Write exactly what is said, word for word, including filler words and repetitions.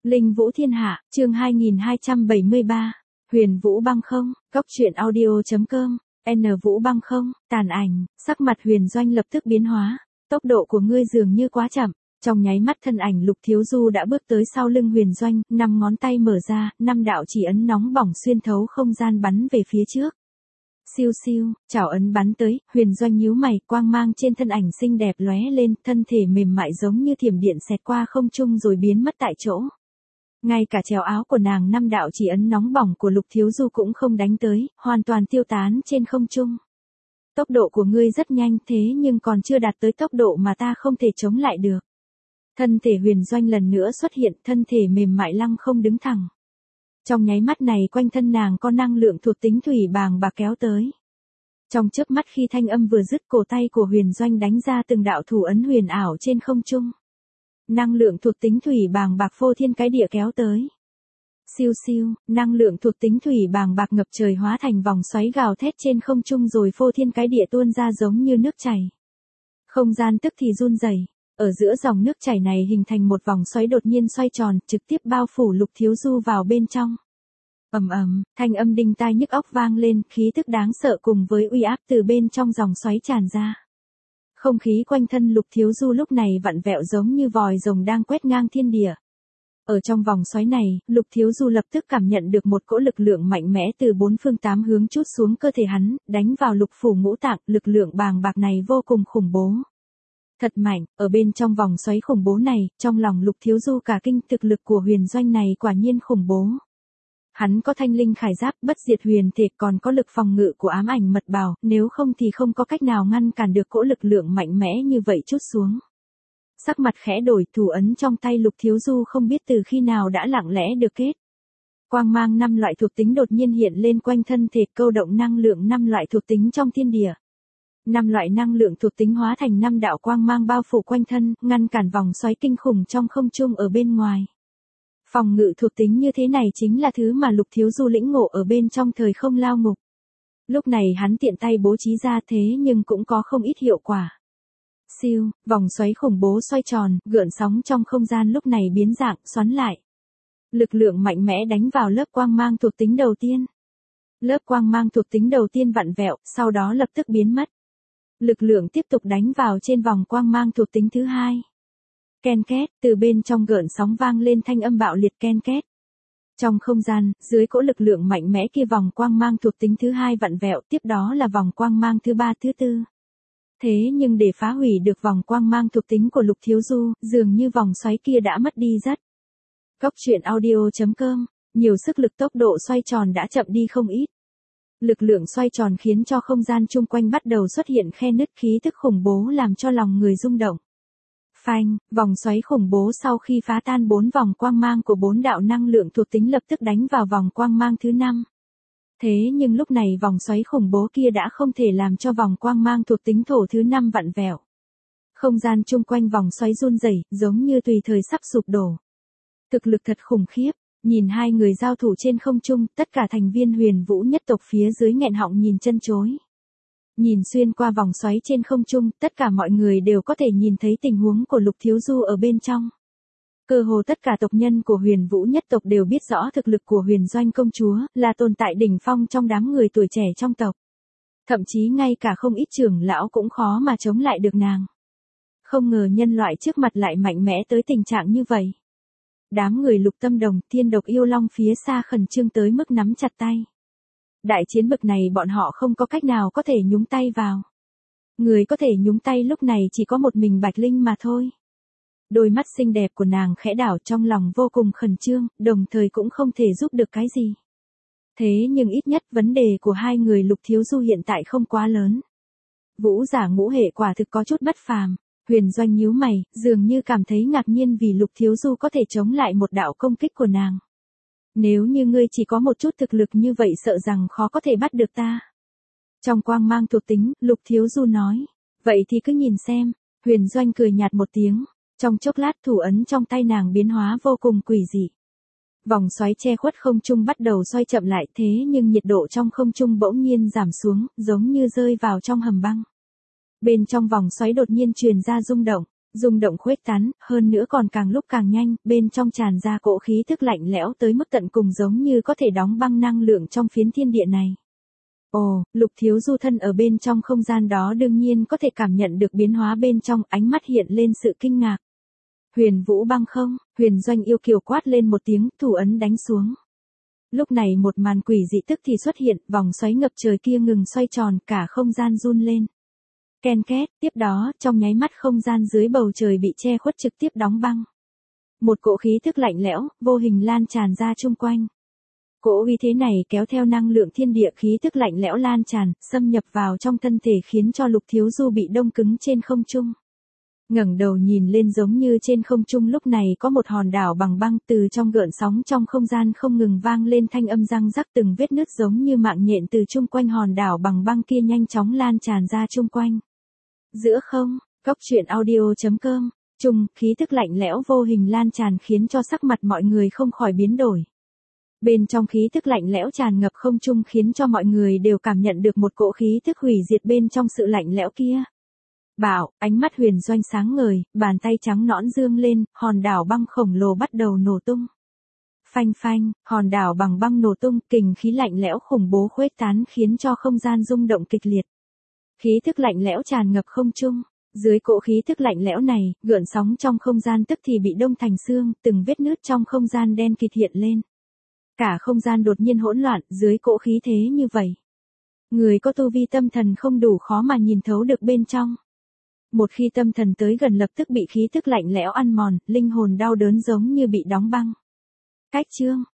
Linh Vũ Thiên Hạ, chương hai nghìn hai trăm bảy mươi ba. Huyền Vũ Băng Không, Cốc Truyện Audio chấm com, N Vũ Băng Không, tàn ảnh, sắc mặt Huyền Doanh lập tức biến hóa. Tốc độ của ngươi dường như quá chậm. Trong nháy mắt thân ảnh Lục Thiếu Du đã bước tới sau lưng Huyền Doanh, năm ngón tay mở ra, năm đạo chỉ ấn nóng bỏng xuyên thấu không gian bắn về phía trước. Siêu siêu, chảo ấn bắn tới, Huyền Doanh nhíu mày, quang mang trên thân ảnh xinh đẹp lóe lên, thân thể mềm mại giống như thiểm điện xẹt qua không trung rồi biến mất tại chỗ. Ngay cả trèo áo của nàng năm đạo chỉ ấn nóng bỏng của Lục Thiếu Du cũng không đánh tới, hoàn toàn tiêu tán trên không trung. Tốc độ của ngươi rất nhanh thế nhưng còn chưa đạt tới tốc độ mà ta không thể chống lại được. Thân thể Huyền Doanh lần nữa xuất hiện, thân thể mềm mại lăng không đứng thẳng. Trong nháy mắt này quanh thân nàng có năng lượng thuộc tính thủy bàng bạc kéo tới. Trong chớp mắt khi thanh âm vừa dứt, cổ tay của Huyền Doanh đánh ra từng đạo thủ ấn huyền ảo trên không trung. Năng lượng thuộc tính thủy bàng bạc phô thiên cái địa kéo tới. Siêu siêu, năng lượng thuộc tính thủy bàng bạc ngập trời hóa thành vòng xoáy gào thét trên không trung rồi phô thiên cái địa tuôn ra giống như nước chảy. Không gian tức thì run rẩy. Ở giữa dòng nước chảy này hình thành một vòng xoáy đột nhiên xoay tròn, trực tiếp bao phủ Lục Thiếu Du vào bên trong. Ầm ầm, thanh âm đinh tai nhức óc vang lên, khí tức đáng sợ cùng với uy áp từ bên trong dòng xoáy tràn ra. Không khí quanh thân Lục Thiếu Du lúc này vặn vẹo giống như vòi rồng đang quét ngang thiên địa. Ở trong vòng xoáy này, Lục Thiếu Du lập tức cảm nhận được một cỗ lực lượng mạnh mẽ từ bốn phương tám hướng trút xuống cơ thể hắn, đánh vào lục phủ ngũ tạng, lực lượng bàng bạc này vô cùng khủng bố. Thật mạnh, ở bên trong vòng xoáy khủng bố này, trong lòng Lục Thiếu Du cả kinh, thực lực của Huyền Doanh này quả nhiên khủng bố. Hắn có thanh linh khải giáp, bất diệt huyền thể, còn có lực phòng ngự của ám ảnh mật bào, nếu không thì không có cách nào ngăn cản được cỗ lực lượng mạnh mẽ như vậy trút xuống. Sắc mặt khẽ đổi, thủ ấn trong tay Lục Thiếu Du không biết từ khi nào đã lặng lẽ được kết. Quang mang năm loại thuộc tính đột nhiên hiện lên quanh thân thể, câu động năng lượng năm loại thuộc tính trong thiên địa. Năm loại năng lượng thuộc tính hóa thành năm đạo quang mang bao phủ quanh thân, ngăn cản vòng xoáy kinh khủng trong không trung ở bên ngoài. Phòng ngự thuộc tính như thế này chính là thứ mà Lục Thiếu Du lĩnh ngộ ở bên trong thời không lao ngục. Lúc này hắn tiện tay bố trí ra thế nhưng cũng có không ít hiệu quả. Siêu, vòng xoáy khủng bố xoay tròn, gợn sóng trong không gian lúc này biến dạng, xoắn lại. Lực lượng mạnh mẽ đánh vào lớp quang mang thuộc tính đầu tiên. Lớp quang mang thuộc tính đầu tiên vặn vẹo, sau đó lập tức biến mất. Lực lượng tiếp tục đánh vào trên vòng quang mang thuộc tính thứ hai. Ken két, từ bên trong gợn sóng vang lên thanh âm bạo liệt ken két. Trong không gian, dưới cỗ lực lượng mạnh mẽ kia vòng quang mang thuộc tính thứ hai vặn vẹo, tiếp đó là vòng quang mang thứ ba thứ tư. Thế nhưng để phá hủy được vòng quang mang thuộc tính của Lục Thiếu Du, dường như vòng xoáy kia đã mất đi rất. Cốc Truyện Audio chấm com, nhiều sức lực tốc độ xoay tròn đã chậm đi không ít. Lực lượng xoay tròn khiến cho không gian chung quanh bắt đầu xuất hiện khe nứt, khí tức khủng bố làm cho lòng người rung động. Phanh, vòng xoáy khủng bố sau khi phá tan bốn vòng quang mang của bốn đạo năng lượng thuộc tính lập tức đánh vào vòng quang mang thứ năm. Thế nhưng lúc này vòng xoáy khủng bố kia đã không thể làm cho vòng quang mang thuộc tính thổ thứ năm vặn vẹo. Không gian chung quanh vòng xoáy run rẩy, giống như tùy thời sắp sụp đổ. Thực lực thật khủng khiếp. Nhìn hai người giao thủ trên không trung, tất cả thành viên Huyền Vũ nhất tộc phía dưới nghẹn họng nhìn chân chối. Nhìn xuyên qua vòng xoáy trên không trung, tất cả mọi người đều có thể nhìn thấy tình huống của Lục Thiếu Du ở bên trong. Cơ hồ tất cả tộc nhân của Huyền Vũ nhất tộc đều biết rõ thực lực của Huyền Doanh công chúa, là tồn tại đỉnh phong trong đám người tuổi trẻ trong tộc. Thậm chí ngay cả không ít trưởng lão cũng khó mà chống lại được nàng. Không ngờ nhân loại trước mặt lại mạnh mẽ tới tình trạng như vậy. Đám người Lục Tâm Đồng, Thiên Độc Yêu Long phía xa khẩn trương tới mức nắm chặt tay. Đại chiến bực này bọn họ không có cách nào có thể nhúng tay vào. Người có thể nhúng tay lúc này chỉ có một mình Bạch Linh mà thôi. Đôi mắt xinh đẹp của nàng khẽ đảo, trong lòng vô cùng khẩn trương, đồng thời cũng không thể giúp được cái gì. Thế nhưng ít nhất vấn đề của hai người Lục Thiếu Du hiện tại không quá lớn. Vũ giả ngũ hệ quả thực có chút bất phàm. Huyền Doanh nhíu mày, dường như cảm thấy ngạc nhiên vì Lục Thiếu Du có thể chống lại một đạo công kích của nàng. Nếu như ngươi chỉ có một chút thực lực như vậy sợ rằng khó có thể bắt được ta. Trong quang mang thuộc tính, Lục Thiếu Du nói. Vậy thì cứ nhìn xem. Huyền Doanh cười nhạt một tiếng. Trong chốc lát thủ ấn trong tay nàng biến hóa vô cùng quỷ dị. Vòng xoáy che khuất không trung bắt đầu xoay chậm lại, thế nhưng nhiệt độ trong không trung bỗng nhiên giảm xuống, giống như rơi vào trong hầm băng. Bên trong vòng xoáy đột nhiên truyền ra rung động, Rung động khuếch tán, hơn nữa còn càng lúc càng nhanh, bên trong tràn ra cỗ khí thức lạnh lẽo tới mức tận cùng giống như có thể đóng băng năng lượng trong phiến thiên địa này. Ồ, Lục Thiếu Du thân ở bên trong không gian đó đương nhiên có thể cảm nhận được biến hóa bên trong, ánh mắt hiện lên sự kinh ngạc. Huyền Vũ băng không, Huyền Doanh yêu kiều quát lên một tiếng, thủ ấn đánh xuống. Lúc này một màn quỷ dị tức thì xuất hiện, vòng xoáy ngập trời kia ngừng xoay tròn, cả không gian run lên. Ken két, tiếp đó, trong nháy mắt không gian dưới bầu trời bị che khuất trực tiếp đóng băng. Một cỗ khí thức lạnh lẽo, vô hình lan tràn ra chung quanh. Cỗ uy thế này kéo theo năng lượng thiên địa khí thức lạnh lẽo lan tràn, xâm nhập vào trong thân thể khiến cho Lục Thiếu Du bị đông cứng trên không trung. Ngẩng đầu nhìn lên giống như trên không trung lúc này có một hòn đảo bằng băng, từ trong gợn sóng trong không gian không ngừng vang lên thanh âm răng rắc, từng vết nứt giống như mạng nhện từ chung quanh hòn đảo bằng băng kia nhanh chóng lan tràn ra chung quanh. Giữa không, Cốc Truyện Audio chấm com, trung, khí thức lạnh lẽo vô hình lan tràn khiến cho sắc mặt mọi người không khỏi biến đổi. Bên trong khí thức lạnh lẽo tràn ngập không trung khiến cho mọi người đều cảm nhận được một cỗ khí thức hủy diệt bên trong sự lạnh lẽo kia. Bảo, ánh mắt Huyền Doanh sáng ngời, bàn tay trắng nõn dương lên, hòn đảo băng khổng lồ bắt đầu nổ tung. Phanh phanh, hòn đảo bằng băng nổ tung, kình khí lạnh lẽo khủng bố khuếch tán khiến cho không gian rung động kịch liệt. Khí thức lạnh lẽo tràn ngập không trung, dưới cỗ khí thức lạnh lẽo này, gợn sóng trong không gian tức thì bị đông thành xương, từng vết nứt trong không gian đen kịt hiện lên. Cả không gian đột nhiên hỗn loạn, dưới cỗ khí thế như vậy. Người có tu vi tâm thần không đủ khó mà nhìn thấu được bên trong. Một khi tâm thần tới gần lập tức bị khí thức lạnh lẽo ăn mòn, linh hồn đau đớn giống như bị đóng băng. Cách chương,